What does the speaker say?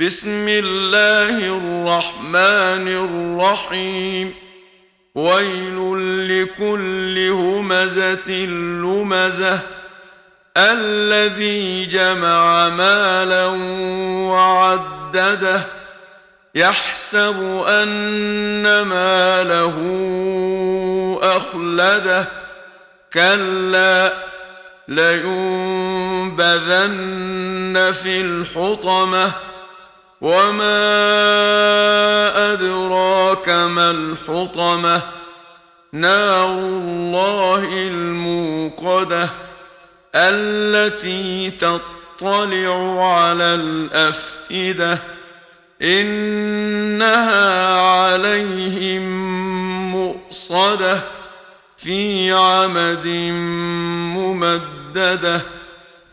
بسم الله الرحمن الرحيم. ويل لكل همزة لمزة الذي جمع مالا وعدده يحسب أن ماله أخلده كلا لينبذن في الحطمة وما أدراك ما الحطمة نار الله الموقدة التي تطلع على الأفئدة إنها عليهم مؤصدة في عمد ممددة.